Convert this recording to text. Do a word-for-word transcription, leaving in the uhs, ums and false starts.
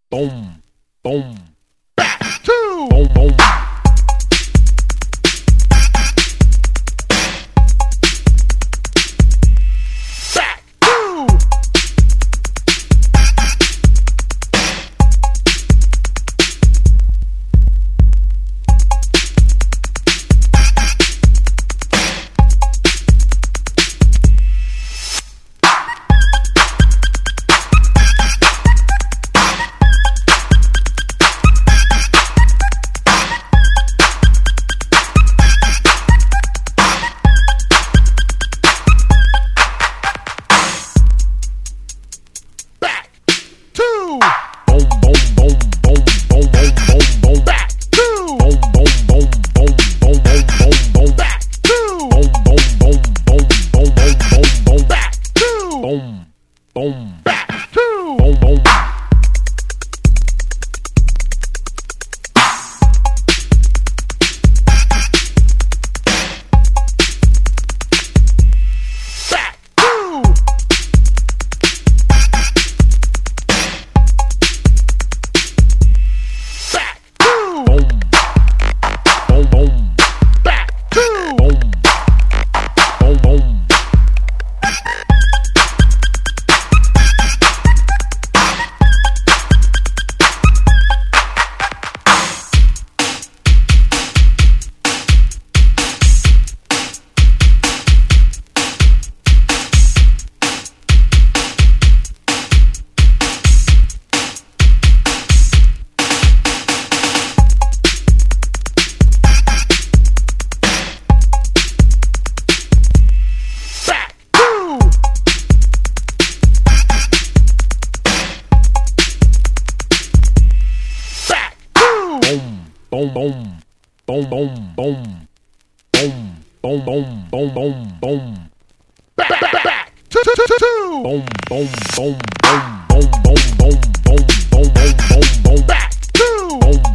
boom, boom, back two, boom, boom. Boom, back two, boom, boom. Back two. Back two. Boom, boom, boom. Back two. Boom, boom, boom. Boom, boom, boom, boom, boom, boom, boom, boom, boom, boom, boom. Back, back, back, two, two, two, two. Boom, boom, boom, boom, boom, boom, boom, boom, boom, boom, boom, boom. Back, two. Boom.